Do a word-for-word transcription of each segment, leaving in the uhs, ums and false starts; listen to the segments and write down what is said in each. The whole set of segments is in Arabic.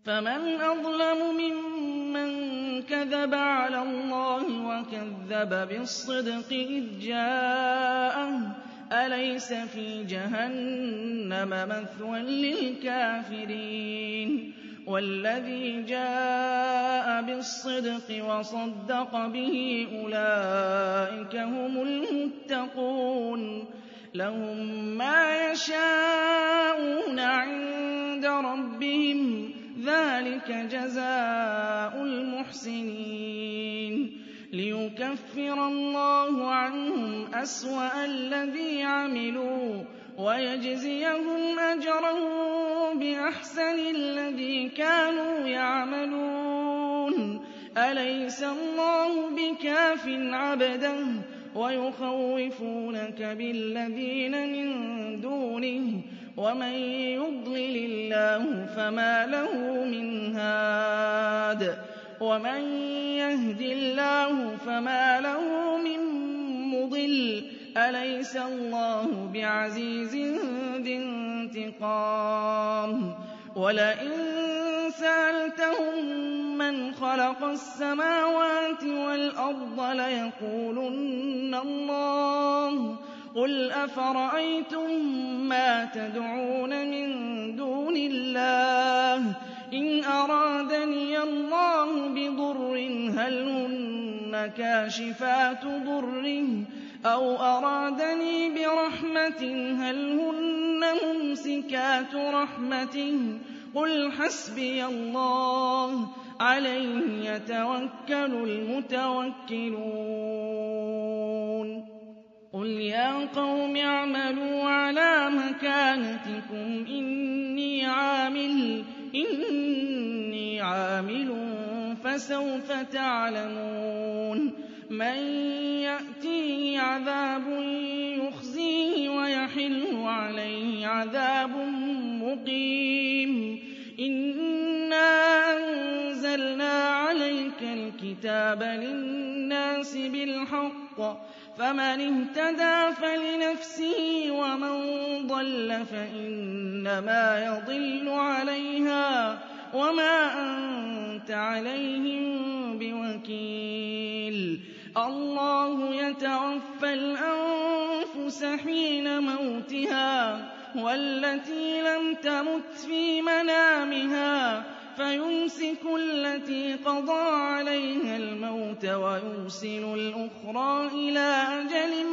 فمن أظلم ممن كذب على الله وكذب بالصدق إذ جاءه أليس في جهنم مثوى للكافرين والذي جاء بالصدق وصدق به أولئك هم المتقون لهم ما يشاءون عند ربهم ذلك جزاء المحسنين ليكفر الله عنهم أسوأ الذي عملوا ويجزيهم أجرهم بأحسن الذي كانوا يعملون أليس الله بكاف عبده ويخوفونك بالذين من دونه ومن يضلل الله فما له من هاد ومن يهد الله فما له من مضل أليس الله بعزيز ذي انتقام ولئن سألتهم من خلق السماوات والأرض ليقولن الله قل أفرأيتم ما تدعون من دون الله إن أرادني الله بضر هل هن كاشفات ضره أو أرادني برحمة هل هن ممسكات رحمته قل حسبي الله عليه يتوكل المتوكلون قل يا قوم اعملوا على مكانتكم إني عامل إني عامل فسوف تعلمون من يأتيه عذاب يخزيه ويحل عليه عذاب مقيم إنا أنزلنا عليك الكتاب للناس بالحق فمن اهتدى فلنفسه ومن ضل فإنما يضل عليها وما أنت عليهم بوكيل الله يتوفى الأنفس حين موتها والتي لم تمت في منامها فيمسك التي قضى عليها الموت ويرسل الأخرى إلى أجل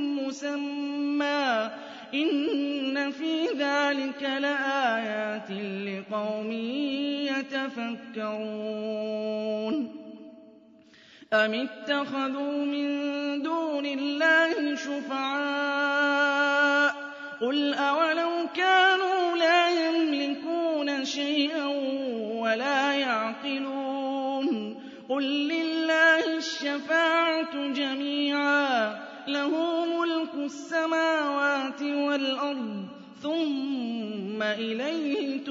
مسمى إن في ذلك لآيات لقوم يتفكرون أم اتخذوا من دون الله شفعاء قل أولو كانوا لا يملكون شيئا ولا يعقلون قل لله الشفاعة جميعا له ملك السماوات والأرض ثم إليه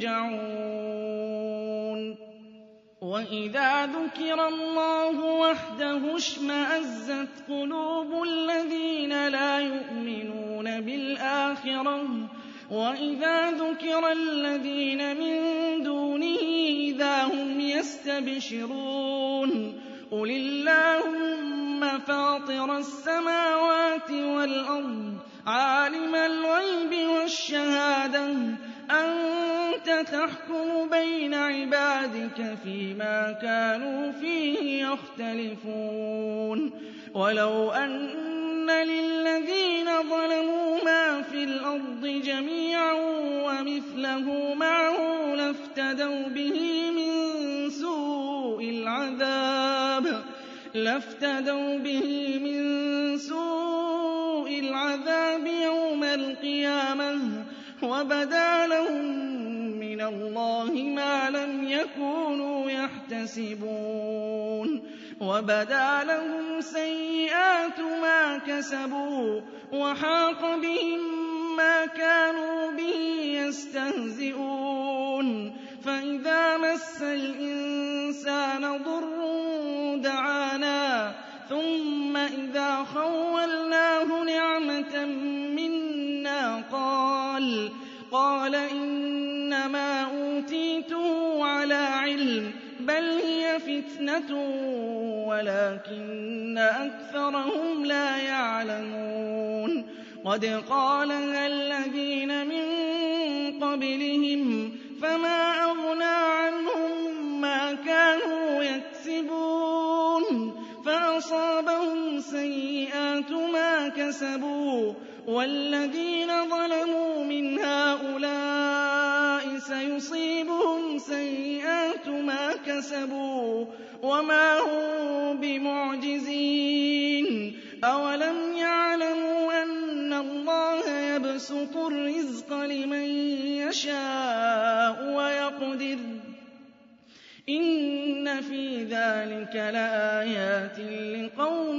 ترجعون وإذا ذكر الله وحده اشمأزت قلوب الذين لا يؤمنون بالآخرة وإذا ذكر الذين من دونه إذا هم يستبشرون قل اللهم فاطر السماوات والأرض عالم الغيب والشهادة أنت تحكم بين عبادك فيما كانوا فيه يختلفون ولو أن للذين ظلموا ما في الأرض جميعا ومثله معه لافتدوا به من سوء العذاب لافتدوا به من سوء العذاب يوم القيامة وبدا لهم من الله ما لم يكونوا يحتسبون وبدا لهم سيئات ما كسبوا وحاق بهم ما كانوا به يستهزئون فإذا مس الإنسان ضر دعانا ثم إذا خولناه نعمة منا قال قال قَالَ إِنَّمَا أُوتِيتُهُ عَلَىٰ عِلْمٍ بَلْ هِيَ فِتْنَةٌ وَلَٰكِنَّ أَكْثَرَهُمْ لَا يَعْلَمُونَ قَدْ قَالَهَا الَّذِينَ مِن قَبْلِهِمْ فَمَا أَغْنَىٰ عَنْهُم مَّا كَانُوا يَكْسِبُونَ فَأَصَابَهُمْ سَيِّئَاتُ مَا كَسَبُوا وَالَّذِينَ ظَلَمُوا مِنْ هَٰؤُلَاءِ سَيُصِيبُهُمْ سَيِّئَاتُ مَا كَسَبُوا وَمَا هُم بِمُعْجِزِينَ أَوَلَمْ يَعْلَمُوا أَنَّ اللَّهَ يَبْسُطُ الرِّزْقَ لِمَن يَشَاءُ وَيَقْدِرُ ۚ إِنَّ فِي ذَٰلِكَ لَآيَاتٍ لِّقَوْمٍ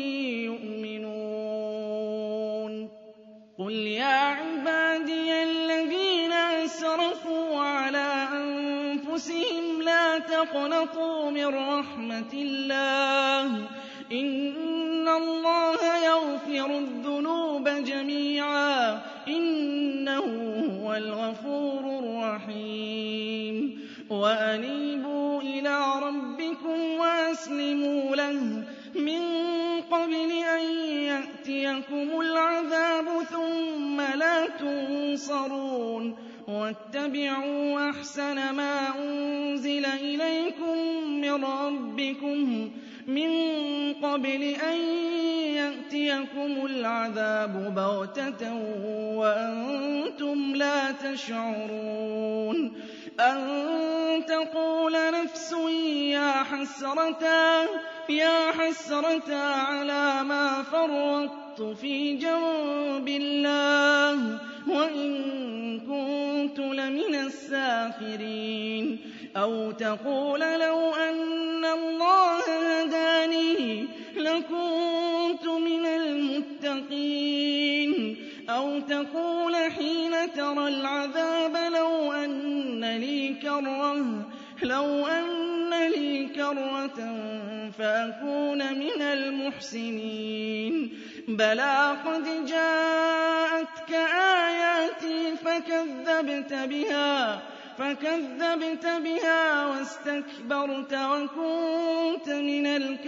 يُؤْمِنُونَ قُلْ يَا عِبَادِيَ الَّذِينَ أَسْرَفُوا عَلَىٰ أَنفُسِهِمْ لَا تَقْنَطُوا مِن رَّحْمَةِ اللَّهِ ۚ إِنَّ اللَّهَ يَغْفِرُ الذُّنُوبَ جَمِيعًا ۚ إِنَّهُ هُوَ الْغَفُورُ الرَّحِيمُ وَأَنِيبُوا إِلَىٰ رَبِّكُمْ وَأَسْلِمُوا لَهُ مِن قَبْلِ أَن يَأْتِيَكُمُ الْعَذَابُ ثُمَّ لَا تُنصَرُونَ وَاتَّبِعُوا أَحْسَنَ مَا أُنزِلَ إِلَيْكُم مِّن رَّبِّكُم مِّن قَبْلِ أَن يَأْتِيَكُمُ الْعَذَابُ بَغْتَةً وَأَنتُمْ لَا تَشْعُرُونَ أَن تَقُولَ نَفْسٌ يَا حَسْرَتَا يَا حَسْرَتَا عَلَىٰ مَا فَرَّطتُ فِي جَنبِ اللَّهِ وَإِن كُنتُ لَمِنَ السَّاخِرِينَ أَوْ تَقُولَ لَوْ أَنَّ اللَّهَ هَدَانِي لَكُنتُ مِنَ الْمُتَّقِينَ أَوْ تَقُولَ حِينَ تَرَى الْعَذَابَ لَوْ أَنَّ لِي كَرَّةً لَوْ أَنَّ لِي كَرَّةً فَأَكُونَ مِنَ الْمُحْسِنِينَ بَلَىٰ قَدْ جَاءَتْكَ آيَاتِي فَكَذَّبْتَ بِهَا فَكَذَّبْتَ بِهَا وَاسْتَكْبَرْتَ وَكُنتَ مِنَ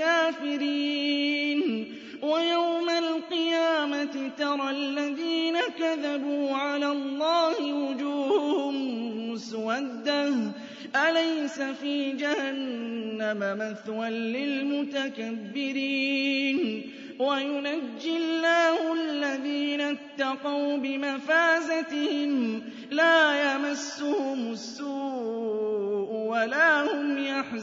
الْكَافِرِينَ وَيَوْمَ الْقِيَامَةِ تَرَى الَّذِينَ كَذَبُوا عَلَى اللَّهِ وُجُوهُهُم مُّسْوَدَّةٌ أَلَيْسَ فِي جَهَنَّمَ مَثْوًى لِّلْمُتَكَبِّرِينَ وَيُنَجِّي اللَّهُ الَّذِينَ اتَّقَوْا بِمَفَازَتِهِمْ لَا يَمَسُّهُمُ السُّوءُ وَلَا هُمْ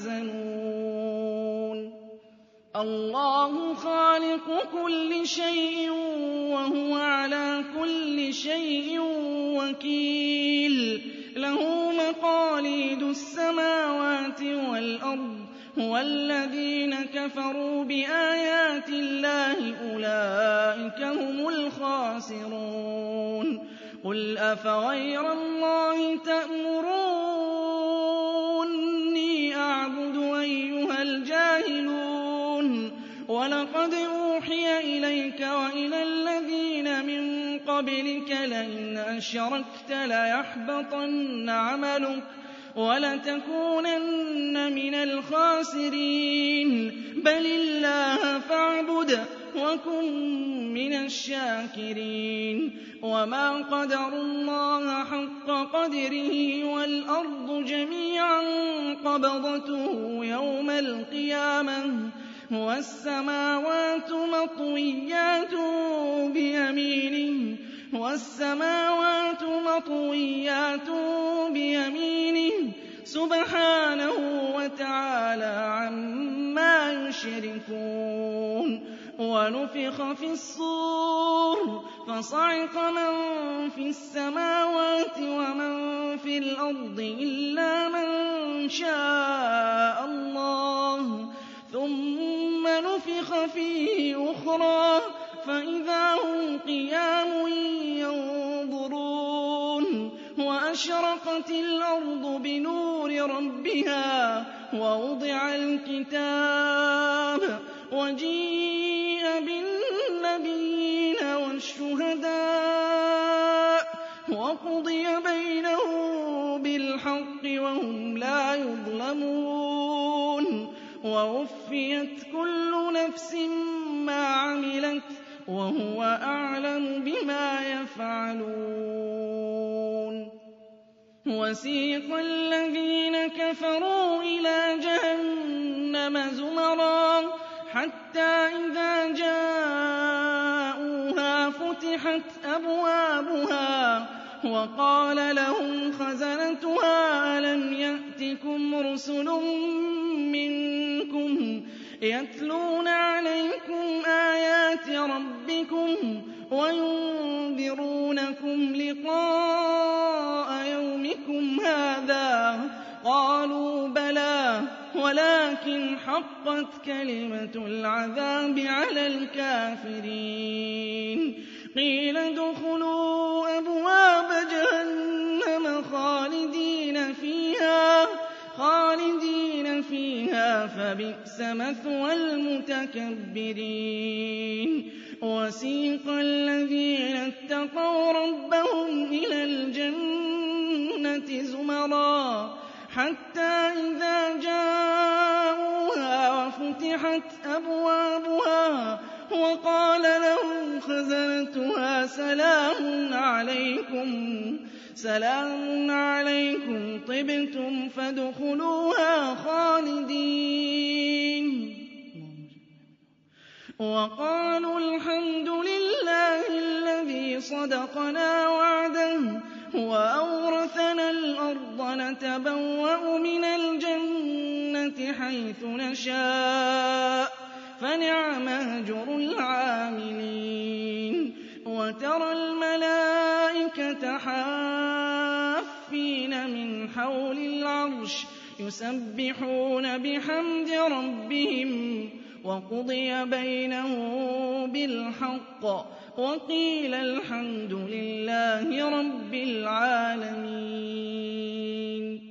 يَحْزَنُونَ اللَّهُ خَالِقُ كُلِّ شَيْءٍ وَهُوَ عَلَىٰ كُلِّ شَيْءٍ وَكِيلٌ لَّهُ مَقَالِيدُ السَّمَاوَاتِ وَالْأَرْضِ وَالَّذِينَ كَفَرُوا بِآيَاتِ اللَّهِ أُولَٰئِكَ هُمُ الْخَاسِرُونَ قُلْ أَفَغَيْرَ اللَّهِ تَأْمُرُونِّي أَعْبُدُ أَيُّهَا الْجَاهِلُونَ وَلَقَدْ أُوحِيَ إِلَيْكَ وَإِلَى الَّذِينَ مِن قَبْلِكَ لَئِنْ أَشْرَكْتَ لَيَحْبَطَنَّ عَمَلُكَ وَلَتَكُونَنَّ مِنَ الْخَاسِرِينَ بَلِ اللَّهَ فَاعْبُدْ وَكُن مِّنَ الشَّاكِرِينَ وَمَا قَدَرُوا اللَّهَ حَقَّ قَدْرِهِ وَالْأَرْضُ جَمِيعًا قَبْضَتُهُ يَوْمَ الْقِيَامَةِ وَالسَّمَاوَاتُ مَطْوِيَّاتٌ بِيَمِينِهِ وَالسَّمَاوَاتُ مَطْوِيَّاتٌ بِيَمِينِهِ سُبْحَانَهُ وَتَعَالَىٰ عَمَّا يُشْرِكُونَ وَنُفِخَ فِي الصُّورِ فَصَعِقَ مَن فِي السَّمَاوَاتِ وَمَن فِي الْأَرْضِ إِلَّا مَن شَاءَ اللَّهُ ثُمَّ نُفِخَ فِيهِ أُخْرَىٰ فَإِذَا هُمْ قِيَامٌ يَنظُرُونَ وَأَشْرَقَتِ الْأَرْضُ بِنُورِ رَبِّهَا وَوُضِعَ الْكِتَابُ وَجِيءَ بِالنَّبِيِّينَ وَالشُّهَدَاءِ وَقُضِيَ بَيْنَهُم بِالْحَقِّ وَهُمْ لَا يُظْلَمُونَ وَوُفِّيَتْ كُلُّ نَفْسٍ مَّا عَمِلَتْ وَهُوَ أَعْلَمُ بِمَا يَفْعَلُونَ وَسِيقَ الَّذِينَ كَفَرُوا إِلَىٰ جَهَنَّمَ زُمَرًا حَتَّىٰ إِذَا جَاءُوهَا فُتِحَتْ أَبْوَابُهَا وَقَالَ لَهُمْ خَزَنَتُهَا أَلَمْ يَأْتِكُمْ رُسُلٌ مِّنكُمْ يَتْلُونَ عَلَيْكُمْ آيَاتِ رَبِّكُمْ وَيُنذِرُونَكُمْ لِقَاءَ يَوْمِكُمْ هَٰذَا ۚ قَالُوا بَلَىٰ وَلَٰكِنْ حَقَّتْ كَلِمَةُ الْعَذَابِ عَلَى الْكَافِرِينَ قِيلَ ادْخُلُوا أَبْوَابَ جَهَنَّمَ خَالِدِينَ فِيهَا خَالِدِينَ فِيهَا فَبِئْسَ مَثْوَى الْمُتَكَبِّرِينَ وَسِيقَ الَّذِينَ اتَّقَوْا رَبَّهُمْ إِلَى الْجَنَّةِ زُمَرًا حَتَّىٰ إِذَا جَاءُوهَا وَفُتِحَتْ أَبْوَابُهَا وَقَالَ لَهُمْ خَزَنَتُهَا سَلَامٌ عَلَيْكُمْ سَلَامٌ عَلَيْكُمْ طِبْتُمْ فَادْخُلُوهَا خَالِدِينَ وَقَالُوا الْحَمْدُ لِلَّهِ الَّذِي صَدَقَنَا وَعْدَهُ وَأَوْرَثَنَا الْأَرْضَ نَتَبَوَّأُ مِنَ الْجَنَّةِ حَيْثُ نَشَاءُ ۖ فَنِعْمَ أَجْرُ الْعَامِلِينَ وَتَرَى الْمَلَائِكَةَ حَافِّينَ مِنْ حَوْلِ الْعَرْشِ يُسَبِّحُونَ بِحَمْدِ رَبِّهِمْ وَقُضِيَ بَيْنَهُم بِالْحَقِّ وَقِيلَ الْحَمْدُ لِلَّهِ رَبِّ الْعَالَمِينَ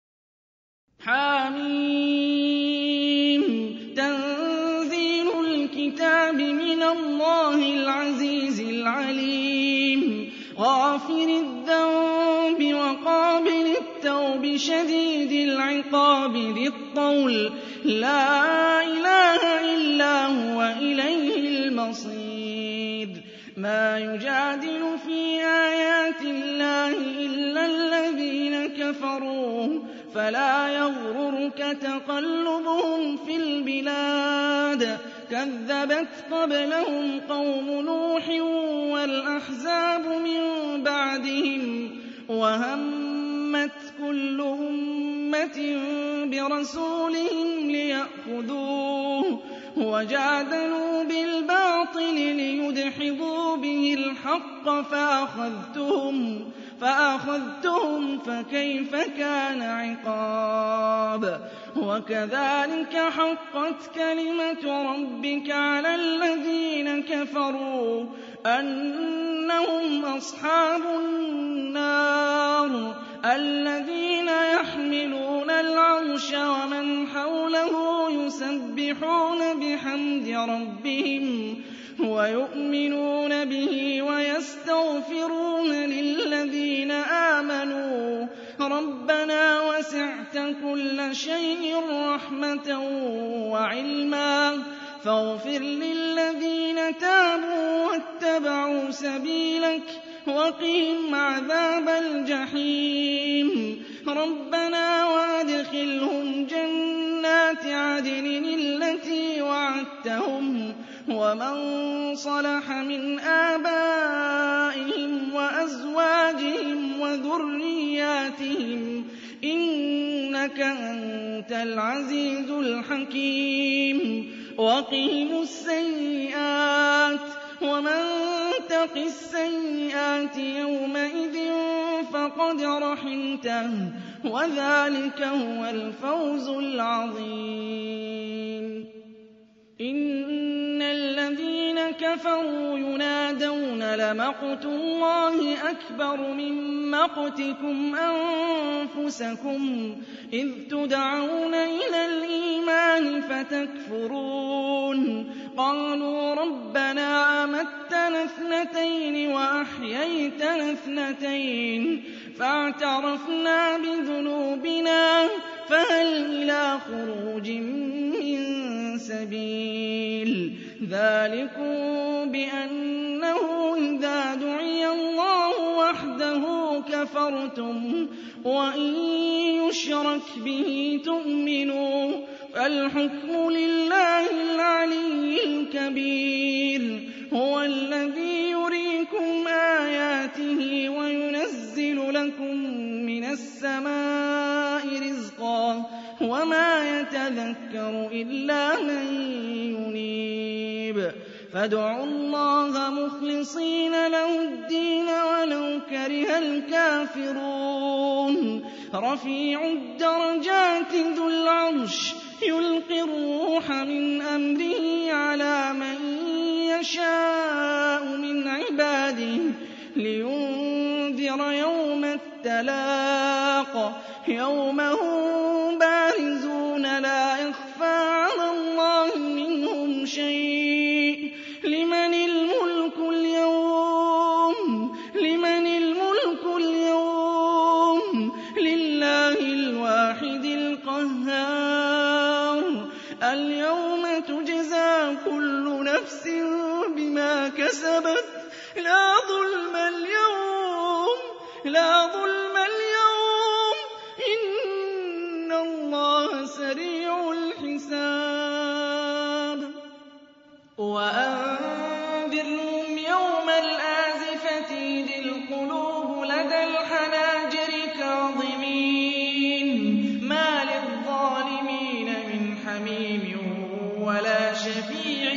حَامِيمٌ تَنزِيلُ الْكِتَابِ مِنَ اللَّهِ الْعَزِيزِ الْعَلِيمِ غَافِرِ الذَّنبِ وَقَابِلِ التَّوْبِ شَدِيدِ الْعِقَابِ ذِي الطَّوْلِ لَا إِلَٰهَ إِلَّا هُوَ إِلَيْهِ الْمَصِيرُ مَا يُجَادِلُ فِي آيَاتِ اللَّهِ إِلَّا الَّذِينَ كَفَرُوا فَلَا يَغْرُرْكَ تَقَلُّبُهُمْ فِي الْبِلَادِ كَذَّبَتْ قَبْلَهُمْ قَوْمُ نُوحٍ وَالْأَحْزَابُ مِن بَعْدِهِمْ وَهَمَّتْ كُلُّ أُمَّةٍ بِرَسُولِهِمْ لِيَأْخُذُوهُ وَجَادَلُوا بِالْبَاطِلِ لِيُدْحِضُوا بِهِ الْحَقَّ فَأَخَذْتُهُمْ فَأَخَذْتُهُمْ فَكَيْفَ كَانَ عِقَابِ وَكَذَٰلِكَ حَقَّتْ كَلِمَةُ رَبِّكَ عَلَى الَّذِينَ كَفَرُوا أَنَّهُمْ أَصْحَابُ النَّارِ الَّذِينَ يَحْمِلُونَ الْعَرْشَ وَمَنْ حَوْلَهُ يُسَبِّحُونَ بِحَمْدِ رَبِّهِمْ وَيُؤْمِنُونَ بِهِ وَيَسْتَغْفِرُونَ لِلَّذِينَ آمَنُوا رَبَّنَا وَسِعْتَ كُلَّ شَيْءٍ رَّحْمَةً وَعِلْمًا فاغفر لِّلَّذِينَ تَابُوا وَاتَّبَعُوا سَبِيلَكَ وَقِهِمْ عَذَابَ الْجَحِيمِ رَبَّنَا وَأَدْخِلْهُمْ جَنَّاتِ عَدْنٍ الَّتِي وَعَدتَّهُمْ وَمَن صَلَحَ مِنْ آبَائِهِمْ وَأَزْوَاجِهِمْ وَذُرِّيَّاتِهِمْ إِنَّكَ أَنتَ الْعَزِيزُ الْحَكِيمُ وَقِهِمُ السَّيِّئَاتِ وَمَن تَقِ السَّيِّئَاتِ يَوْمَئِذٍ فَقَدْ رَحِمْتَهُ وَذَٰلِكَ هُوَ الْفَوْزُ الْعَظِيمُ إِنَّ الَّذِينَ كَفَرُوا يُنَادَوْنَ لَمَقْتُ اللَّهِ أَكْبَرُ مِن مَّقْتِكُمْ أَنفُسَكُمْ إِذْ تُدْعَوْنَ إِلَى الْإِيمَانِ فَتَكْفُرُونَ قالوا ربنا أمتنا اثنتين وأحييتنا اثنتين فاعترفنا بذنوبنا فهل إلى خروج من سبيل ذلكم بأنه إذا دعي الله وحده كفرتم وإن يشرك به تؤمنوا فالحكم لله العلي الكبير هو الذي يريكم آياته وينزل لكم من السماء رزقا وما يتذكر إلا من ينيب فادعوا الله مخلصين له الدين ولو كره الكافرون رفيع الدرجات ذو العرش يلقي الروح من أمره على من يشاء من عباده لينذر يوم التلاق يوم هم بارزون لا يخفى على الله منهم شيء لمن الملك اليوم لمن الملك اليوم لله الواحد القهار اليوم تجزى كل نفس بما كسبت لا ظلم اليوم لا ظلم اليوم إن الله سريع الحساب وأنذرهم يوم الآزفة إذ القلوب لدى الحناجر كاظمين ما للظالمين من حميم ولا شفيع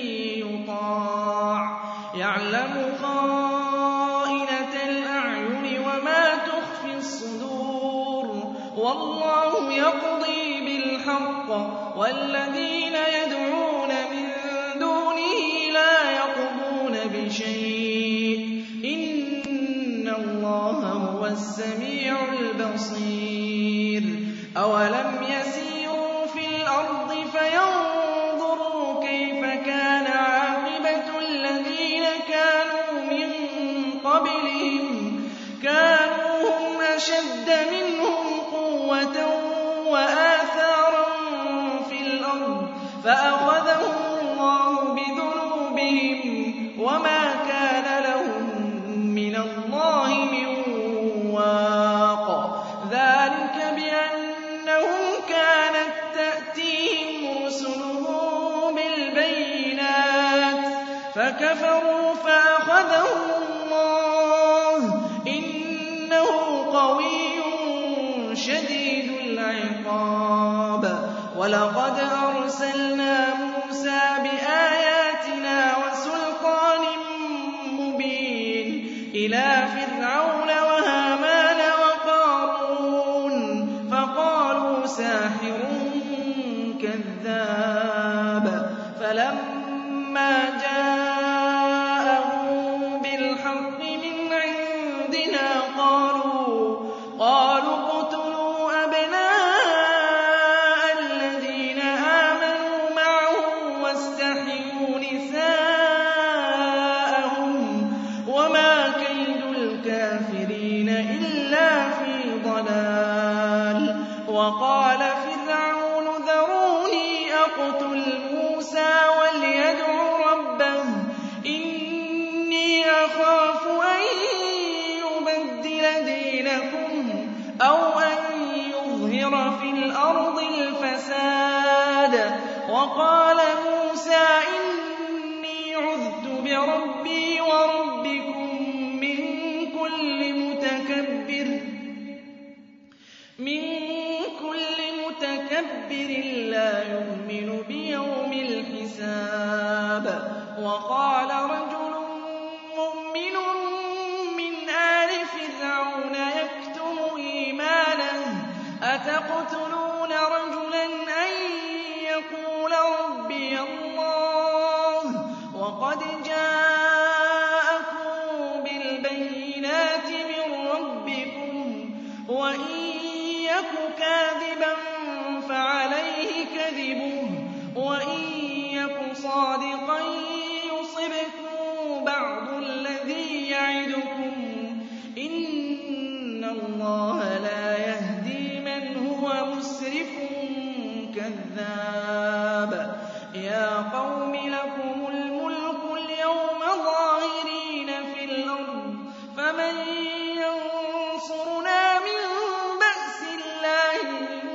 يطاع يعلم خائنة الأعين وما تخفي الصدور والله يقضي بالحق والذين يدعون من دونه لا يقضون بشيء إن الله هو السميع البصير أولم يسيروا في الأرض فينظروا كيف كان عاقبة الذين كانوا من قبلهم كانوا هم أشد منهم قوة وآثارا في الأرض فأخذهم الله بذنوبهم وما كان لهم من الله من واق ذلك بأنهم كانت تأتيهم رسلهم بالبينات فكفروا فأخذهم الله إنه قوي شديد العقاب ولقد أرسلنا موسى بآياتنا وسلطان مبين إلى فرعون وهامان وقارون فقالوا ساحر كذاب فلما جاءهم بالحق من عندنا قالوا قالوا اقتلوا أبناء الذين آمنوا معه واستحيوا نساءهم وما كيد الكافرين إلا في ضلال وقال فرعون ذروني أقتل موسى وليدع ربه إني أخاف أن يبدل دينكم أو أن يظهر في الأرض الفساد وقال موسى إني عذت بربي وربكم من كل متكبر من كل متكبر لا يؤمن بيوم الحساب وقال رجل مؤمن من آل فرعون يكتم إيمانه أتقتلون رجلا أن يقول ربي الله وقد جاءكم بالبينات من ربكم وإن يك كاذبا فعليه كذبه وإن يك صَادِقًا يُصِبْكُم بَعْضُ الَّذِي يَعِدُكُمْ ۖ إِنَّ اللَّهَ لَا يَهْدِي مَنْ هُوَ مُسْرِفٌ كَذَّابٌ يَا قَوْمِ لَكُمُ الْمُلْكُ الْيَوْمَ ظَاهِرِينَ فِي الْأَرْضِ فَمَن يَنصُرُنَا مِن بَأْسِ اللَّهِ إِن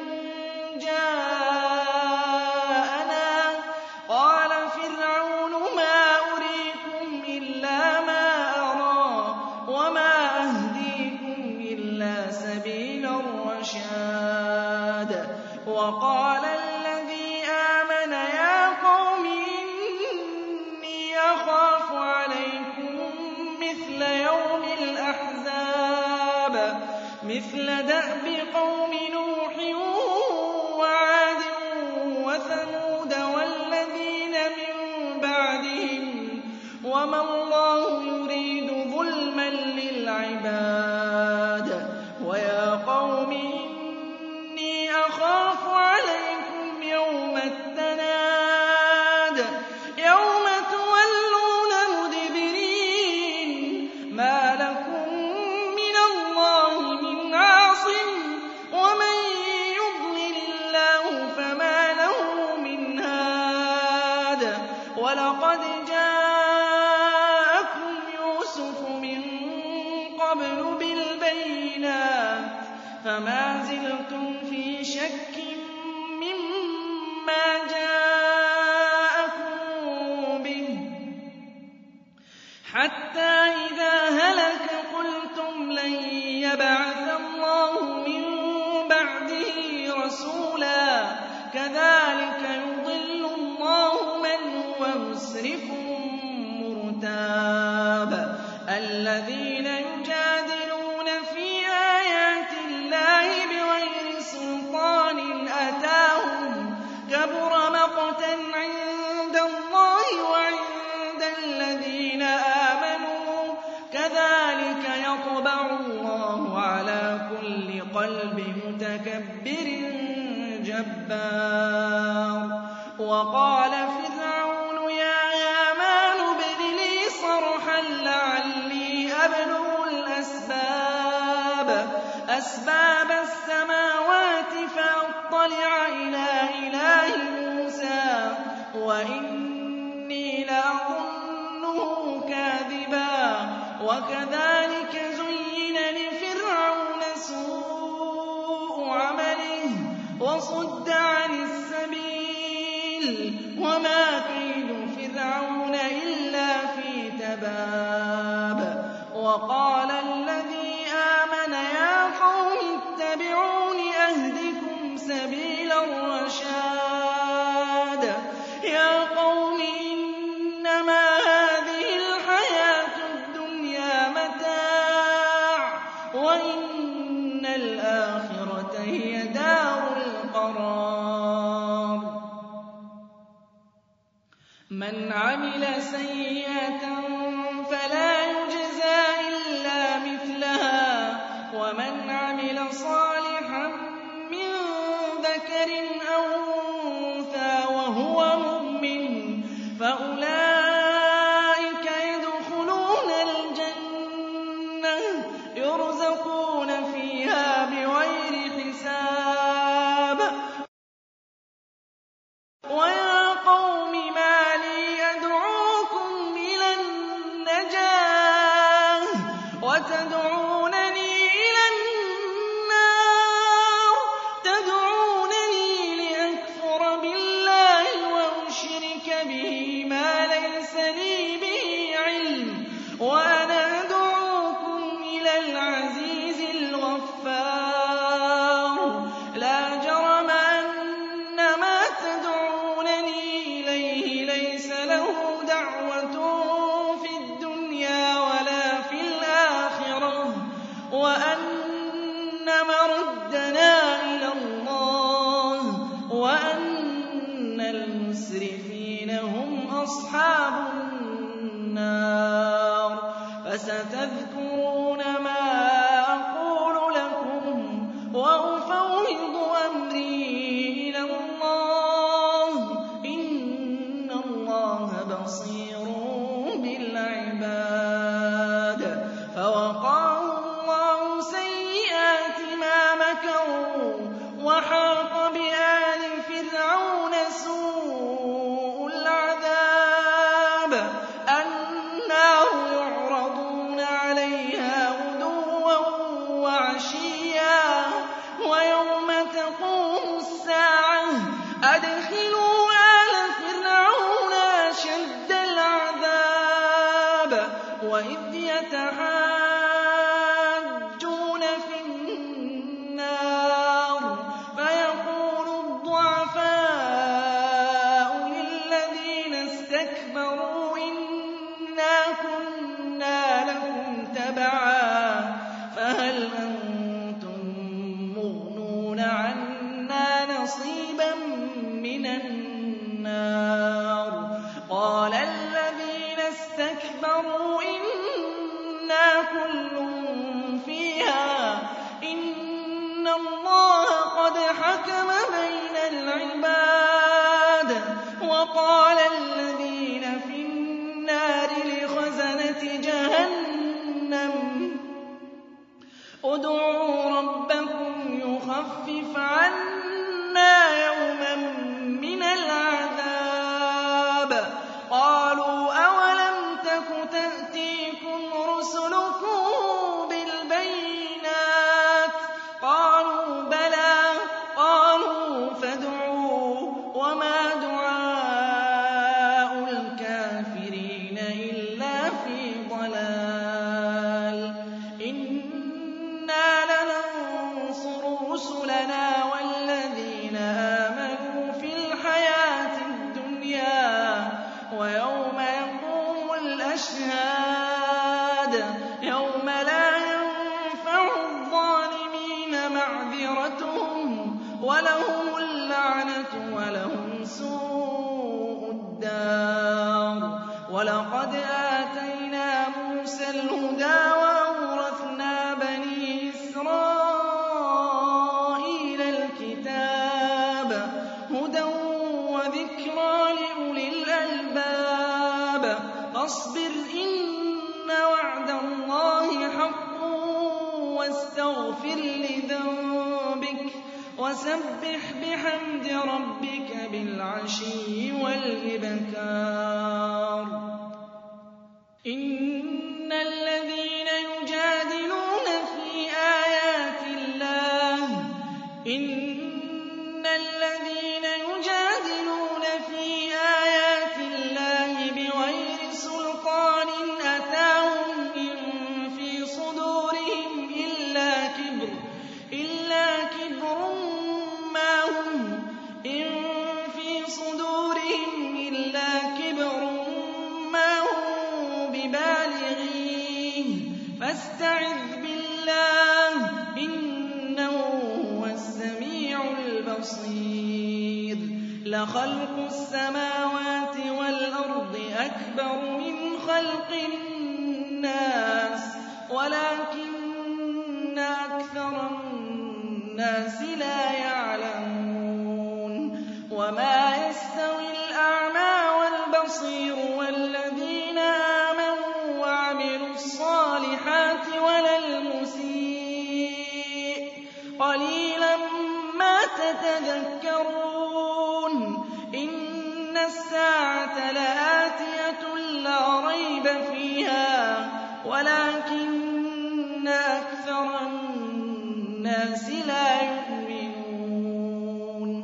جَاءَنَا ۚ قَالَ فِرْعَوْنُ مَا أُرِيكُمْ إِلَّا مَا أَرَىٰ وَمَا أَهْدِيكُمْ إِلَّا سَبِيلَ الرَّشَادِ وَقَالَ الَّذِي آمَنَ يَا قَوْمِ إِنِّي أَخَافُ عَلَيْكُم مِّثْلَ يَوْمِ الْأَحْزَابِ مِثْلَ دَأْبِ قَوْمِ نُوحٍ وَعَادٍ وَثَمُودَ وَالَّذِينَ مِن بَعْدِهِمْ ۚ وَمَا اللَّهُ يُرِيدُ ظُلْمًا لِّلْعِبَادِ وَيَا قَوْمِ إِنِّي أَخَافُ عَلَيْكُمْ يَوْمَ التَّنَادِ يَوْمَ تُوَلُّونَ مُدْبِرِينَ مَا لَكُم مِّنَ اللَّهِ مِنْ عَاصِمٍ وَمَن يُضْلِلِ اللَّهُ فَمَا لَهُ مِنْ هَادٍ وَلَقَدْ جَاءَكُمْ يُوسُفُ مِن قَبْلُ بِالْبَيِّنَاتِ فَمَا زِلْتُمْ فِي شَكٍّ مِّمَّا جَاءَكُم بِهِ حَتَّىٰ إِذَا هَلَكَ قُلْتُمْ لَن يَبْعَثَ اللَّهُ مِن بَعْدِهِ رَسُولًا ۚ كَذَٰلِكَ يُضِلُّ اللَّهُ مَنْ هُوَ مُسْرِفٌ مُّرْتَابٌ الَّذِينَ يُجَادِلُونَ فِي آيَاتِ اللَّهِ بِغَيْرِ سُلْطَانٍ أَتَاهُمْ كَبُرَ مَقْتًا عِندَ اللَّهِ وَعِندَ الَّذِينَ آمَنُوا ۚ كَذَٰلِكَ يَطْبَعُ اللَّهُ عَلَىٰ كُلِّ قَلْبِ مُتَكَبِّرٍ جَبَّارٍ وَقَالَ فِرْعَوْنُ يَا هَامَانُ ابْنِ لِي صَرْحًا لَّعَلِّي أَبْلُغُ الْأَسْبَابَ أَسْبَابَ السَّمَاوَاتِ فَأَطَّلِعَ إِلَىٰ إِلَٰهِ مُوسَىٰ وَإِنِّي لَأَظُنُّهُ كَاذِبًا وَكَذَٰلِكَ زُيِّنَ لِفِرْعَوْنَ سُوءُ عَمَلِهِ وَصُدَّ عَنِ السَّبِيلِ وَمَا كَيْدُ فِرْعَوْنَ إِلَّا فِي تَبَابٍ وَقَالَ الَّذِي آمَنَ يَا قَوْمِ اتَّبِعُونِ أَهْدِكُمْ سَبِيلَ الرَّشَادِ يَا قَوْمِ إِنَّمَا هَٰذِهِ الْحَيَاةُ الدُّنْيَا مَتَاعٌ وَإِنَّ الْآخِرَةَ هِيَ دَارُ الْقَرَارِ مَنْ عَمِلَ سَيِّئَةً فَلَا يُجْزَىٰ إِلَّا مِثْلَهَا وَمَنْ عَمِلَ صَالِحًا مِّن ذَكَرٍ أَوْ أُنثَىٰ وَهُوَ مُؤْمِنٌ فَأُولَٰئِكَ يَدْخُلُونَ الْجَنَّةَ يُرْزَقُونَ فِيهَا بِغَيْرِ حِسَابٍ وَيَا قَوْمِ مَا لِي أَدْعُوكُمْ إِلَى النَّجَاةِ وَتَدْعُونَنِي إِلَى النَّارِ تَدْعُونَنِي لِأَكْفُرَ بِاللَّهِ وَأُشْرِكَ بِهِ مَا لَيْسَ لِي بِهِ عِلْمٌ وَأَنَا أَدْعُوكُمْ إِلَى الْعَزِيزِ الْغَفَّارِ لَا جَرَمَ أَنَّ مَا تَدْعُونَنِي إِلَيْهِ لَيْسَ لَهُ دَعْوَةٌ فِي الدُّنْيَا وَلَا فِي الْآخِرَةِ وَأَنَّ مَرَدَّنَا إِلَى اللَّهِ وَأَنَّ الْمُسْرِفِينَ هُمْ أَصْحَابُ النَّارِ فَسَتَذْكُرُونَ مَا أَقُولُ لَكُمْ وَأُفَوِّضُ أَمْرِي إِلَى اللَّهِ ۚ إِنَّ اللَّهَ وحاق بآل فرعون سوء العذاب النار يعرضون عليها غدوا وعشيا ويوم تقوم الساعة أدخلوا آل فرعون أشد العذاب وإذ يتحاجون في النار فيقول الضعفاء للذين استكبروا إنا كنا لكم تبعا فهل أنتم مغنون عنا نصيبا من النار قال الذين استكبروا إنا كل فيها إن الله قد حكم بين العباد وقال الذين في النار لخزنة جهنم ادعوا ربكم يخفف عنا يوما من العذاب قالوا أولم تك تأتيكم رسلكم بالبينات قالوا بلى قالوا فادعوا وما دعاء الكافرين إلا في ضلال إنا لننصر رسلنا والذين آمنوا في الحياة الدنيا ويوم يقوم الأشهاد يوم لا ينفع الظالمين معذرتهم ولهم اللعنة ولهم سوء الدار ولقد آتينا موسى الهدى وأورثنا بني إسرائيل الكتاب هدى وذكرى لأولي الألباب فاصبر إن وعد الله حق واستغفر لذنبك وسبح بحمد ربك بالعشي والإبكار إن الذين يجادلون في آيات الله إن الذين يجادلون في آيات الله بغير سلطان أتاهم إن في صدورهم إلا كبر إلا كبر ما هم إن في صدورهم إلا كبر ما هم ببالغيه فاستعذ بالله إنه هو السميع البصير لخلق السماوات والأرض أكبر من خلق الناس ولكن أكثر الناس لا يعلمون وما يستوي الأعمى والبصير والذين آمنوا وعملوا الصالحات ولا المسيء قليلا ما تتذكرون إن الساعة لآتية لا ريب فيها ولكن أكثر الناس لا يؤمنون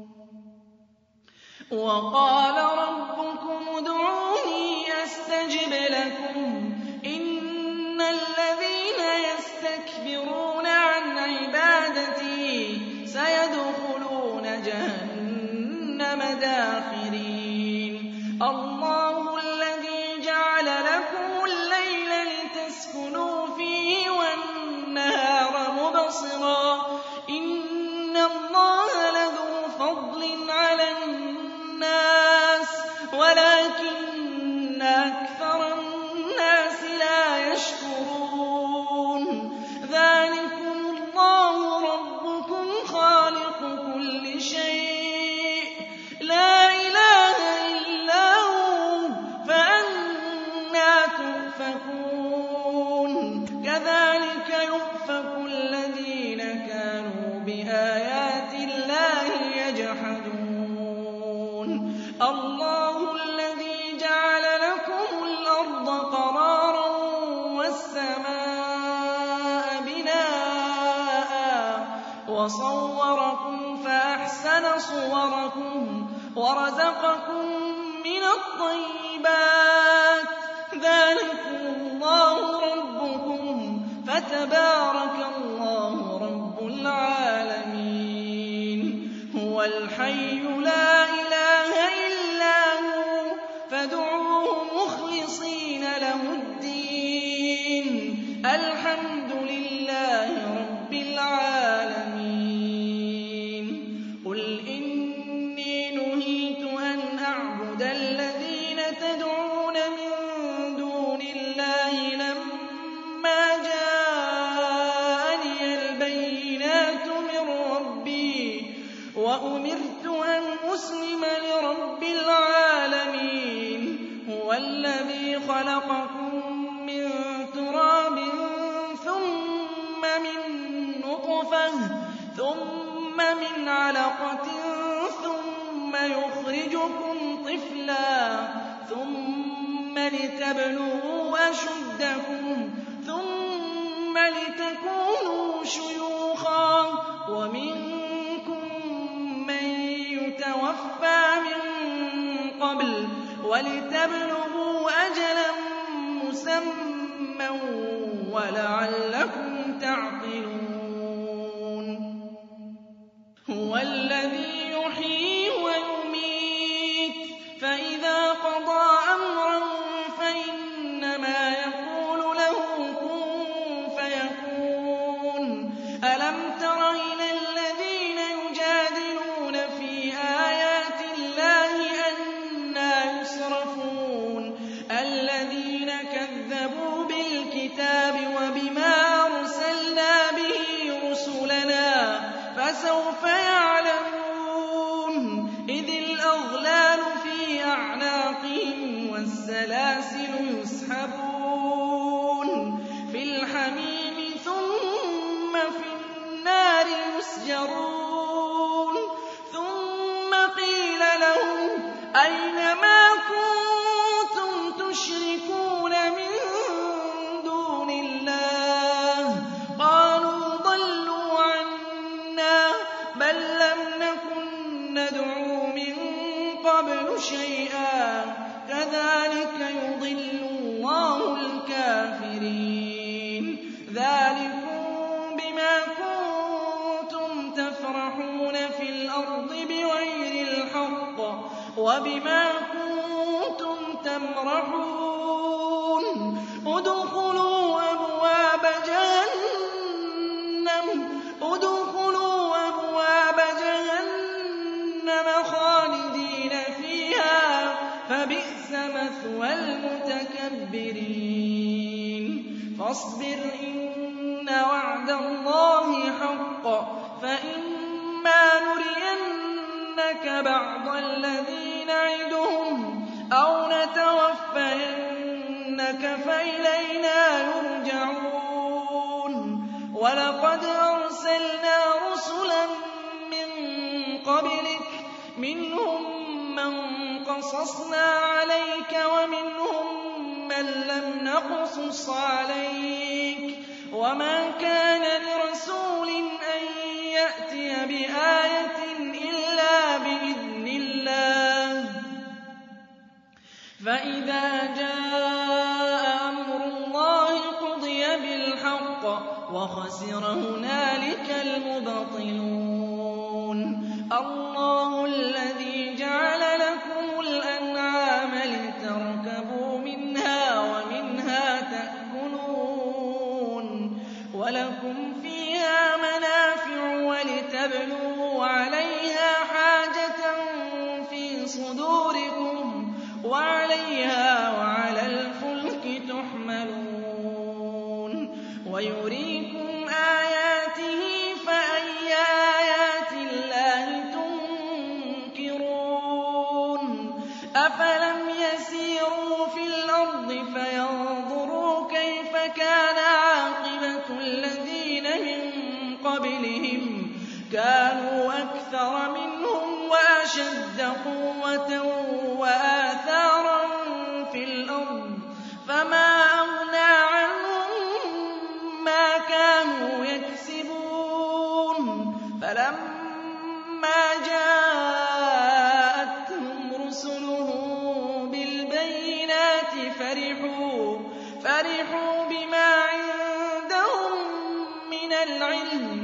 وقال ربكم ادعوني أستجب لكم إن الذين يستكبرون عن عبادتي سيدخلون جهنم داخرين الله الذي جعل لكم الليل لتسكنوا فيه والنهار مبصرا إن الله لذو فضل على الناس ولكن أكثر الناس لا يشكرون ذلكم الله ربكم خالق كل شيء لا إله إلا هو فأنى تؤفكون كذلك يؤفك الذين كفروا اللَّهُ الَّذِي جَعَلَ لَكُمُ الْأَرْضَ قَرَارًا وَالسَّمَاءَ بِنَاءً وَصَوَّرَكُمْ فَأَحْسَنَ صُوَرَكُمْ وَرَزَقَكُم مِّنَ الطَّيِّبَاتِ ۚ ذَٰلِكُمُ اللَّهُ رَبُّكُمْ فَتَبَارَكَ اللَّهُ رَبُّ الْعَالَمِينَ هُوَ الْحَيُّ لَا إِلَٰهَ إِلَّا هُوَ فَادْعُوهُ مُخْلِصِينَ لَهُ الدِّينَ الْحَمْدُ لِلَّهِ رَبِّ الْعَالَمِينَ قُلْ إِنِّي نُهِيتُ أَنْ أَعْبُدَ الَّذِينَ تَدْعُونَ مِن دُونِ اللَّهِ لَمَّا جَاءَنِيَ الْبَيِّنَاتُ مِن رَّبِّي وَأُمِرْتُ أَنْ أُسْلِمَ لِرَبِّ الْعَالَمِينَ هُوَ الَّذِي خَلَقَكُم مِّن تُرَابٍ ثُمَّ مِن نُّطْفَةٍ ثُمَّ مِنْ عَلَقَةٍ ثُمَّ يُخْرِجُكُمْ طِفْلًا ثُمَّ لِتَبْلُغُوا أَشُدَّكُمْ ثُمَّ لِتَكُونُوا شُيُوخًا وَمِنكُم مَّن يُتَوَفَّىٰ مِن قَبْلُ وَلِتَبْلُغُوا أَجَلًا مُّسَمًّى وَلَعَلَّكُمْ تَعْقِلُونَ هُوَ الَّذِي يُحْيِي وَيُمِيتُ فَإِذَا قَضَىٰ أَمْرًا فَإِنَّمَا يَقُولُ لَهُ كُن فَيَكُونُ أَلَمْ تَرَ إِلَى الَّذِينَ يُجَادِلُونَ فِي آيَاتِ اللَّهِ أَنَّىٰ يُصْرَفُونَ الَّذِينَ كَذَّبُوا بِالْكِتَابِ وَبِمَا أَرْسَلْنَا بِهِ رُسُلَنَا فَسَوْفَ يَعْلَمُونَ إِذِ الْأَغْلَالُ فِي أَعْنَاقِهِمْ وَالسَّلَاسِلُ يُسْحَبُونَ فِي الْحَمِيمِ ثُمَّ فِي النَّارِ يُسْجَرُونَ ثُمَّ قِيلَ لَهُمْ أَيْنَ مَا كُنتُمْ تُشْرِكُونَ مِن دُونِ اللَّهِ قَالُوا ضَلُّوا عَنَّا بَل لَّمْ نَكُن نَّدْعُو مِن قَبْلُ شَيْئًا كَذَٰلِكَ يُضِلُّ اللَّهُ الْكَافِرِينَ ذَٰلِكُم بِمَا كُنتُمْ تَفْرَحُونَ فِي الْأَرْضِ بِغَيْرِ الْحَقِّ وَبِمَا كُنتُمْ تَمْرَحُونَ ادْخُلُوا أَبْوَابَ جَهَنَّمَ ادْخُلُوا أَبْوَابَ جَهَنَّمَ خَالِدِينَ فِيهَا فَبِئْسَ مَثْوَى الْمُتَكَبِّرِينَ فَاصْبِرْ إِنَّ وَعْدَ اللَّهِ حَقٌّ فَإِمَّا نُرِيَنَّكَ بَعْضَ الَّذِي نَعِدُهُمْ أَوْ نَتَوَفَّيَنَّكَ فَإِلَيْنَا يُرْجَعُونَ وَلَقَدْ أَرْسَلْنَا رُسُلًا مِّن قَبْلِكَ مِنْهُم مَّن قَصَصْنَا عَلَيْكَ وَمِنْهُم مَّن لَّمْ نَقْصُصْ عَلَيْكَ وَمَا كَانَ لِرَسُولٍ أَن يَأْتِيَ بِآيَةٍ إِلَّا بِإِذْنِ اللَّهِ فَإِذَا جَاءَ أَمْرُ اللَّهِ قُضِيَ بِالْحَقِّ وَخَسِرَ هُنَالِكَ الْمُبْطِلُونَ اللَّهُ الَّذِي جَعَلَ لَكُمُ الْأَنْعَامَ لِتَرْكَبُوا مِنْهَا وَمِنْهَا تَأْكُلُونَ وَلَكُمْ فِيهَا مَنَافِعُ وَلِتَبْلُغُوا عَلَيْهَا حَاجَةً فِي صُدُورِكُمْ وَعَلَيْهَا وَعَلَى الْفُلْكِ تُحْمَلُونَ وَيُرِيكُمْ آيَاتِهِ فَأَيَّ آيَاتِ اللَّهِ تُنكِرُونَ أَفَلَمْ يَسِيرُوا فِي الْأَرْضِ فَيَنظُرُوا كَيْفَ كَانَ عَاقِبَةُ الَّذِينَ مِن قَبْلِهِمْ كَانُوا أَكْثَرَ مِنْهُمْ وَأَشَدَّ قُوَّةً وَآثَارًا فِي الْأَرْضِ فَمَا أَغْنَىٰ عَنْهُم مَّا كَانُوا يَكْسِبُونَ فَلَمَّا جَاءَتْهُمْ رُسُلُهُم بِالْبَيِّنَاتِ فَرِحُوا بِمَا عِندَهُم مِّنَ الْعِلْمِ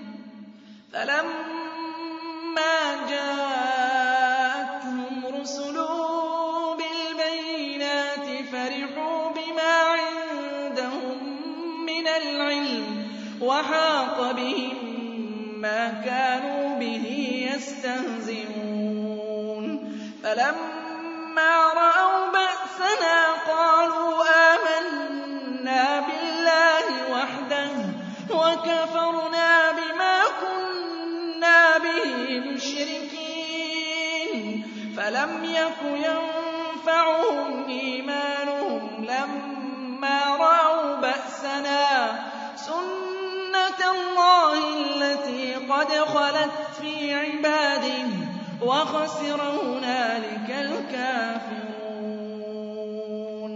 فَلَمَّا جَاءَتْهُمْ رُسُلُهُم بِالْبَيِّنَاتِ فَرِحُوا بِمَا عِندَهُم مِّنَ الْعِلْمِ وَحَاقَ بِهِم مَّا كَانُوا بِهِ يَسْتَهْزِئُونَ فَلَمَّا رَأَوْا بَأْسَنَا قَالُوا آمَنَّا بِاللَّهِ وَحْدَهُ وَكَفَرْنَا بِمَا كُنَّا بِهِ مُشْرِكِينَ فَلَمْ يَكُ يَنفَعُهُمْ إِيمَانُهُمْ لَمَّا رَأَوْا بَأْسَنَا سُنَّتَ اللَّهِ الَّتِي قَدْ خَلَتْ فِي عِبَادِهِ وَخَسِرَ هُنَالِكَ الْكَافِرُونَ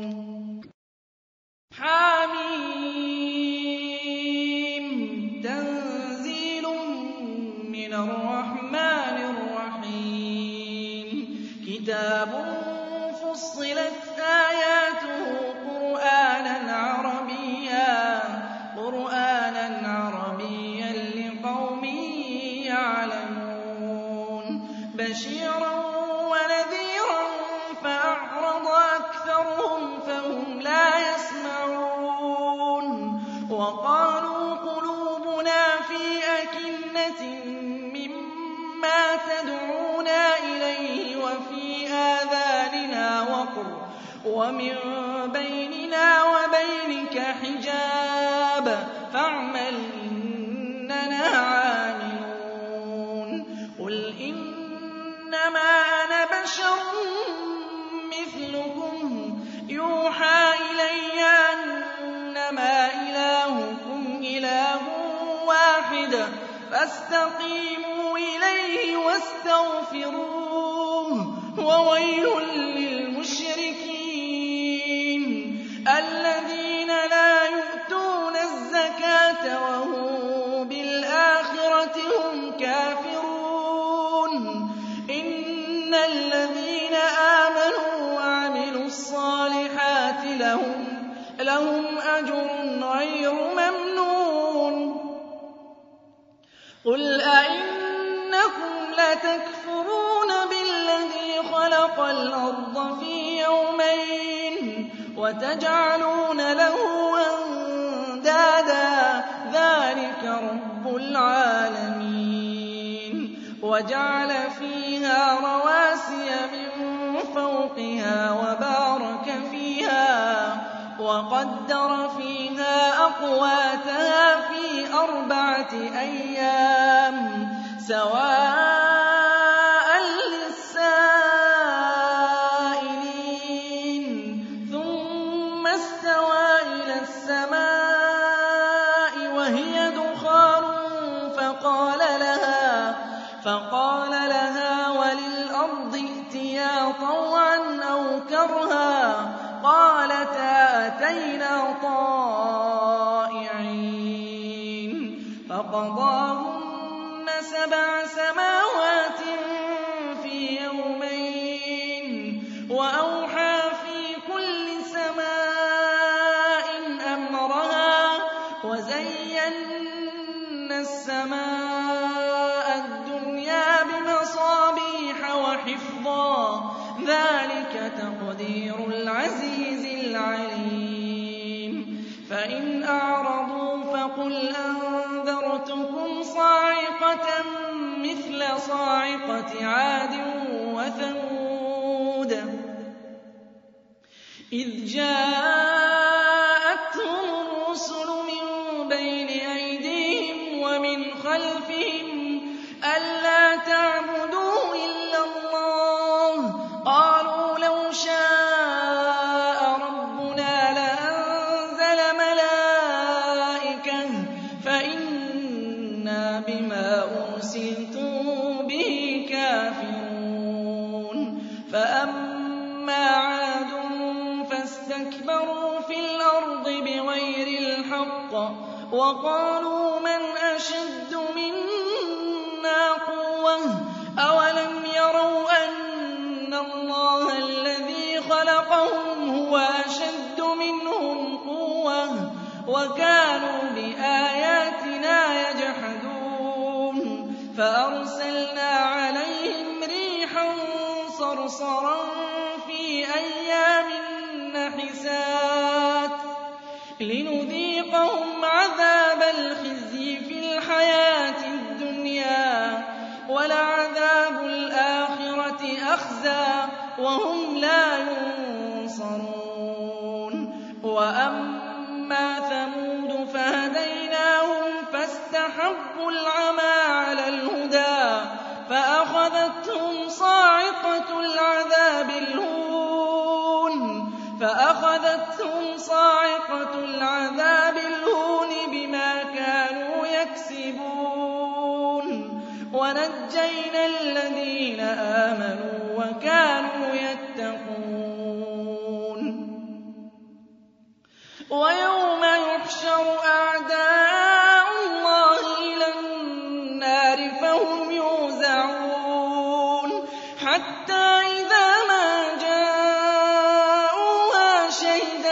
حم تنزيل من الرحمن الرحيم كتاب فصلت آياته قرآنا عربيا قرآنا عربيا لقوم يعلمون بشيرا ونذيرا فأعرض أكثرهم فهم لا يسمعون وقالوا قلوبنا في أكنة مما تدعونا إليه وفي آذاننا وقر ومن بيننا وبينك حجاب فاعمل إننا عاملون قل إنما أنا بشر مثلكم يوحى إلي أنما إلهكم إله واحد فاستقيموا إليه واستغفروه وويل للمشركين الذين لا يؤتون الزكاة وهم بالآخرة هم كافرون إن الذين آمنوا وعملوا الصالحات لهم لهم أجر غير ممنون قل أئنكم لتكفرون بالذي خلق الأرض في يومين وتجعلون له أندادا ذلك رب العالمين وجعل فيها رواسي من فوقها وبارك فيها وقدر فيها أقواتها في أربعة أيام سواء للسائلين ثم استوى إلى السماء وهي دخان فقال لها فقال لها وللأرض ائتيا طوعا أو كرها قالتا أتينا طائعين فقضاهن سبع سماوات في يومين وأوحى في كل سماء أمرها وزينا السماء الدنيا بمصابيح وحفظا ذلك تقدير العزيز العليم فإن أعرضوا فقل أنذرتكم صاعقة مثل صاعقة عاد وثمود إذ جاءتهم الرسل من بين أيديهم ومن خلفهم ألا تعبدوا إلا الله قالوا لو شاء ربنا لأنزل ملائكة فإنا بما بِمَا أُرْسِلْتُم بِهِ كَافِرُونَ فَأَمَّا عَادٌ فَاسْتَكْبَرُوا فِي الْأَرْضِ بِغَيْرِ الْحَقِّ وَقَالُوا مَنْ أَشَدُّ مِنَّا قُوَّةً أَوَلَمْ يَرَوْا أَنَّ اللَّهَ الَّذِي خَلَقَهُمْ هُوَ أَشَدُّ مِنْهُمْ قُوَّةً وَكَانُوا بِآيَاتِنَا يَجْحَدُونَ فَأَرْسَلْنَا عَلَيْهِمْ رِيحًا صَرْصَرًا فِي أَيَّامٍ نَّحِسَاتٍ لِنُذِيقَهُمْ عَذَابَ الْخِزْيِ فِي الْحَيَاةِ الدُّنْيَا وَلَعَذَابُ الْآخِرَةِ أَخْزَىٰ وَهُمْ لَا يُنصَرُونَ وَأَمَّا ثَمُودُ فَهَدَيْنَاهُمْ فَاسْتَحَبُّوا الْعَمَىٰ عَلَى الْهُدَىٰ فَأَخَذَتْهُمْ صَاعِقَةُ الْعَذَابِ الْهُونِ فَأَخَذَتْهُمْ صَاعِقَةُ الْعَذَابِ الْهُونِ بِمَا كَانُوا يَكْسِبُونَ وَنَجَّيْنَا الَّذِينَ آمَنُوا وَكَانُوا يَتَّقُونَ وَيَوْمَ يُحْشَرُ أَعْدَاءُ اللَّهِ إِلَى النَّارِ فَهُمْ يُوزَعُونَ حَتَّىٰ إِذَا مَا جَاءُوهَا شَهِدَ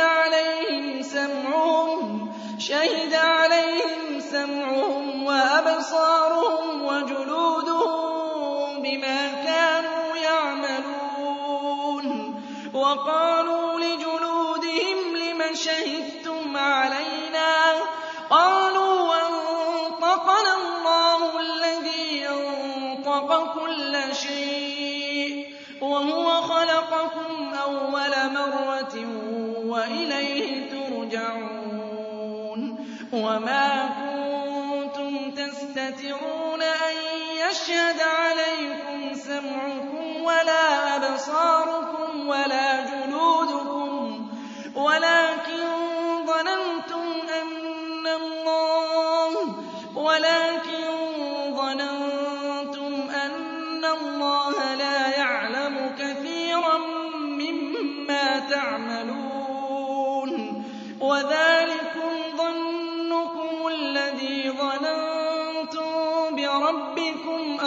عَلَيْهِمْ سَمْعُهُمْ وَأَبْصَارُهُمْ وَجُلُودُهُم بِمَا كَانُوا يَعْمَلُونَ وَقَالُوا لِجُلُودِهِمْ لِمَ شَهِدتُّمْ عَلَيْنَا قَالُوا أَنطَقَنَا اللَّهُ الَّذِي أَنطَقَ كُلَّ شَيْءٍ وَهُوَ خَلَقَكُمْ أَوَّلَ مَرَّةٍ وَإِلَيْهِ تُرْجَعُونَ وَمَا كُنتُمْ تَسْتَتِرُونَ أَن يَشْهَدَ عَلَيْكُمْ سَمْعُكُمْ وَلَا أَبْصَارُكُمْ وَلَا جُلُودُكُمْ وَلَٰكِن ظَنَنتُمْ أَنَّ اللَّهَ وَلَٰكِن ظَنَنتُمْ أَنَّ اللَّهَ لَا يَعْلَمُ كَثِيرًا مِّمَّا تَعْمَلُونَ وَذَٰلِكُمْ ظَنُّكُمُ الَّذِي ظَنَنتُم بِرَبِّكُمْ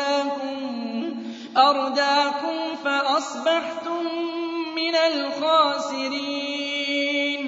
أَرْدَاكُمْ فَأَصْبَحْتُم مِّنَ الْخَاسِرِينَ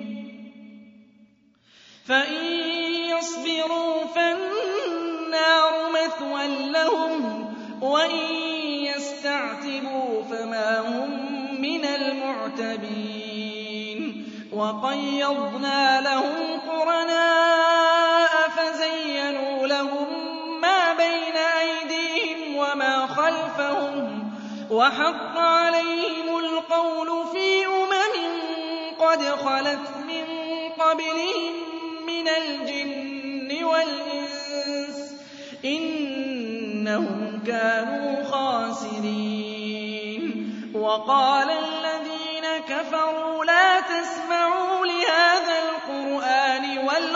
فَإِن يَصْبِرُوا فَالنَّارُ مَثْوًى لَّهُمْ وَإِن يَسْتَعْتِبُوا فَمَا هُم مِّنَ الْمُعْتَبِينَ وَقَيَّضْنَا لَهُمْ قُرَنَاءَ فَزَيَّنُوا لَهُم مَّا بَيْنَ أَيْدِيهِمْ وَمَا خَلْفَهُمْ وَحَقَّ عَلَيْهِمُ الْقَوْلُ فِي أُمَمٍ قَدْ خَلَتْ مِن قَبْلِهِم مِّنَ الْجِنِّ وَالْإِنسِ ۖ إِنَّهُمْ كَانُوا خَاسِرِينَ وَقَالَ الَّذِينَ كَفَرُوا لَا تَسْمَعُوا لِهَٰذَا الْقُرْآنِ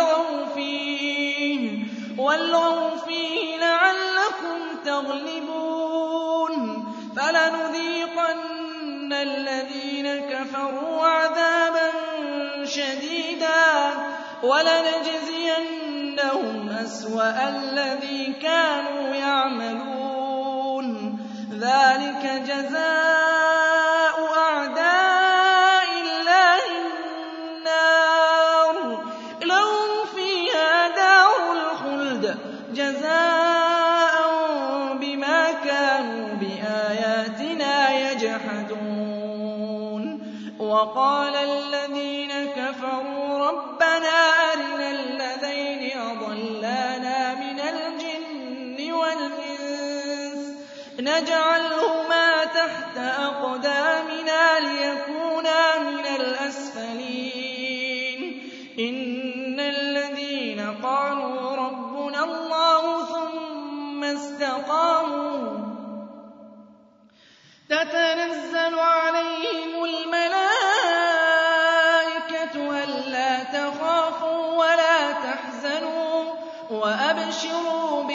وَالْغَوْا فِيهِ لَعَلَّكُمْ تَغْلِبُونَ فَلَنُذِيقَنَّ الَّذِينَ كَفَرُوا عَذَابًا شَدِيدًا وَلَنَجْزِيَنَّهُمْ أَسْوَأَ الَّذِي كَانُوا يَعْمَلُونَ ذَٰلِكَ جَزَاءُ أَعْدَاءِ اللَّهِ النَّارُ لَهُمْ فِيهَا دَارُ الْخُلْدِ جَزَاءً بِمَا كَانُوا بِآيَاتِنَا يَجْحَدُونَ وَقَالَ الَّذِينَ كَفَرُوا رَبَّنَا أَرِنَا الَّذَيْنِ أَضَلَّانَا مِنَ الْجِنِّ وَالْإِنسِ نَجْعَلْهُمَا تَحْتَ أَقْدَامِنَا لِيَكُونَا مِنَ الْأَسْفَلِينَ إِنَّ الَّذِينَ قَالُوا رَبُّنَا اللَّهُ ثُمَّ اسْتَقَامُوا تَتَنَزَّلُ عَلَيْهِمُ الْمَلَائِكَةُ أَلَّا تَخَافُوا وَلَا تَحْزَنُوا وَأَبْشِرُوا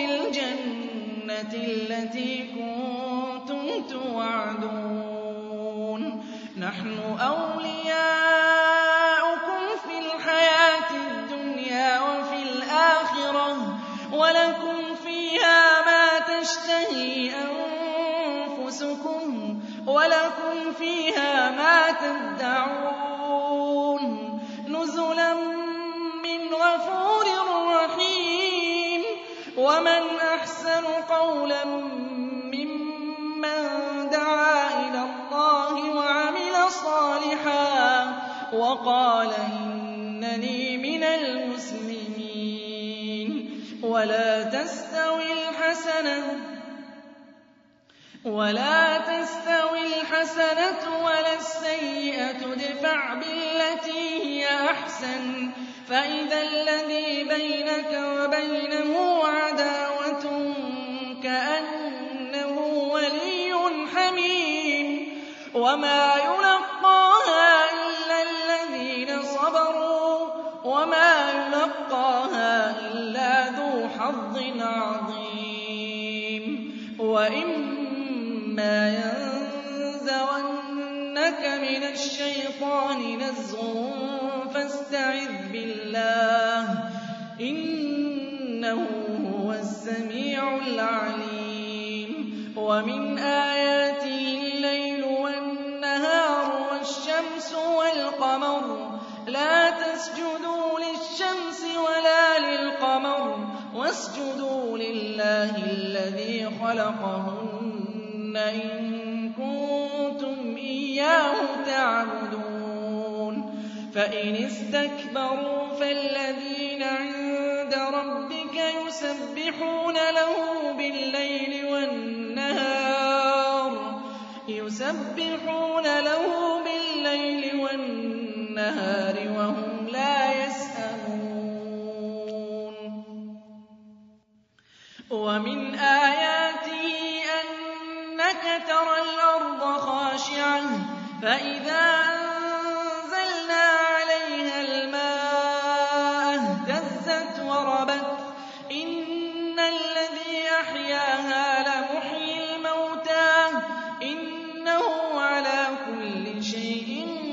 وَلَكُمْ فِيهَا مَا تَشْتَهِي أَنفُسُكُمْ وَلَكُمْ فِيهَا مَا تَدَّعُونَ نُزُلًا مِّنْ غَفُورٍ رَّحِيمٍ وَمَنْ أَحْسَنُ قَوْلًا مِّمَّن دَعَا إِلَى اللَّهِ وَعَمِلَ صَالِحًا وَقَالَ إِنَّنِي مِنَ الْمُسْلِمِينَ وَلَا تَسْتَوِي الْحَسَنَةُ وَلَا تَسْتَوِي الْحَسَنَةُ وَلَا السَّيِّئَةُ ادْفَعْ بِالَّتِي هِيَ أَحْسَنُ فَإِذَا الَّذِي بَيْنَكَ وَبَيْنَهُ عَدَاوَةٌ كَأَنَّهُ وَلِيٌّ حَمِيمٌ وَمَا يُلَقَّاهَا إِلَّا الَّذِينَ صَبَرُوا وَمَا يُلَقَّاهَا إِلَّا ذُو حَظٍّ عَظِيمٍ وَإِمَّا يَنزَغَنَّكَ مِنَ الشَّيْطَانِ نَزْغٌ فَاسْتَعِذْ بِاللَّهِ ۖ إِنَّهُ هُوَ السَّمِيعُ الْعَلِيمُ وَمِنْ آيَاتِهِ اللَّيْلُ وَالنَّهَارُ وَالشَّمْسُ وَالْقَمَرُ لَا تَسْجُدُوا لِلشَّمْسِ وَلَا لِلْقَمَرِ وَاسْجُدُوا لِلَّهِ الَّذِي خَلَقَهُنَّ إِن كُنتُمْ إِيَّاهُ تَعْبُدُونَ فَإِنِ اسْتَكْبَرُوا فَالَّذِينَ عِندَ رَبِّكَ يُسَبِّحُونَ لَهُ بِاللَّيْلِ وَالنَّهَارِ يُسَبِّحُونَ لَهُ بِاللَّيْلِ وَالنَّهَارِ وَهُمْ لَا يَسْأَمُونَ وَمِنْ آيَاتِهِ أَنَّكَ تَرَى الْأَرْضَ خَاشِعَةً فَإِذَا أَنزَلْنَا عَلَيْهَا الْمَاءَ اهْتَزَّتْ وَرَبَتْ ۚ إِنَّ الَّذِي أَحْيَاهَا لَمُحْيِي الْمَوْتَىٰ ۚ إِنَّهُ عَلَىٰ كُلِّ شَيْءٍ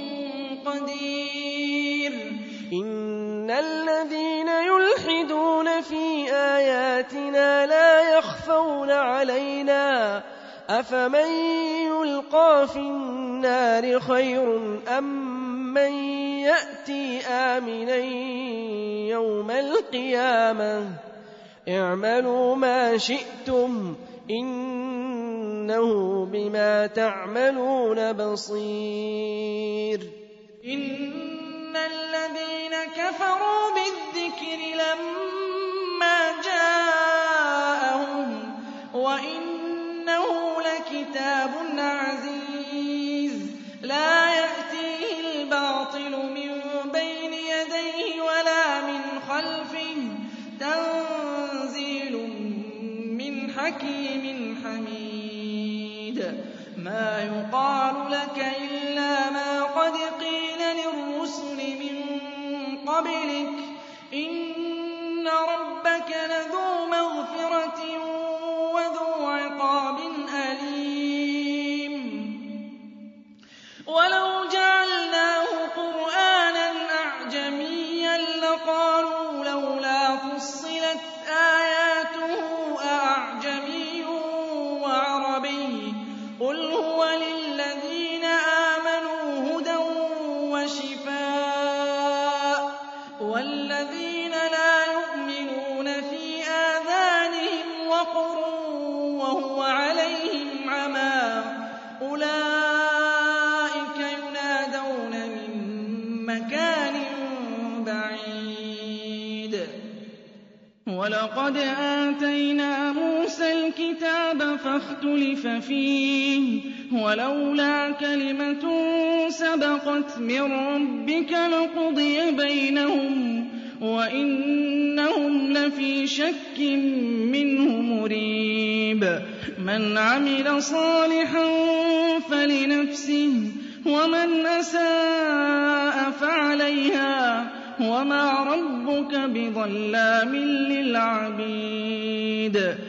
قَدِيرٌ إِنَّ الَّذِينَ يُلْحِدُونَ فِي آيَاتِنَا لَا يَخْفَوْنَ عَلَيْنَا ۗ أَفَمَن يُلْقَىٰ فِي النَّارِ خَيْرٌ أَم مَّن يَأْتِي آمِنًا يَوْمَ الْقِيَامَةِ ۚ اعْمَلُوا مَا شِئْتُمْ ۖ إِنَّهُ بِمَا تَعْمَلُونَ بَصِيرٌ إِنَّ الَّذِينَ كَفَرُوا بِالذِّكْرِ لَمَّا جَاءَهُمْ وَإِنَّهُ لَكِتَابٌ عَزِيزٌ لَّا يَأْتِيهِ الْبَاطِلُ مِن بَيْنِ يَدَيْهِ وَلَا مِنْ خَلْفِهِ تَنزِيلٌ مِّنْ حَكِيمٍ حَمِيدٍ مَا يُقَالُ لَكَ إِلَّا مَا قَدْ قِيلَ لِلرُّسُلِ مِن قَبْلِكَ ۚ إِنَّ رَبَّكَ لَذُو مَغْفِرَةٍ وَذُو عِقَابٍ أَلِيمٍ وَلَوْ جَعَلْنَاهُ قُرْآنًا أَعْجَمِيًّا لَّقَالُوا لَوْلَا فُصِّلَتْ آيَاتُهُ أَأَعْجَمِيٌّ وَعَرَبِيٌّ ۗ قُلْ هُوَ لِلَّذِينَ آمَنُوا هُدًى وَشِفَاءٌ ۖ وَالَّذِينَ لَا يُؤْمِنُونَ فِي آذَانِهِمْ وَقْرٌ وَهُوَ عَلَيْهِمْ عَمًى أُولَٰئِكَ يُنَادَوْنَ مِن مَّكَانٍ بَعِيدٍ وَلَقَدْ آتَيْنَا مُوسَى الْكِتَابَ فَاخْتُلِفَ فِيهِ وَلَوْلَا كَلِمَةٌ سَبَقَتْ مِن رَّبِّكَ لَقُضِيَ بَيْنَهُمْ وَإِنَّهُمْ لَفِي شَكٍّ مِّنْهُ مُرِيبٍ مَنْ عَمِلَ صَالِحًا فَلِنَفْسِهِ وَمَنْ أَسَاءَ فَعَلَيْهَا وَمَا رَبُّكَ بِظَلَّامٍ لِّلْعَبِيدِ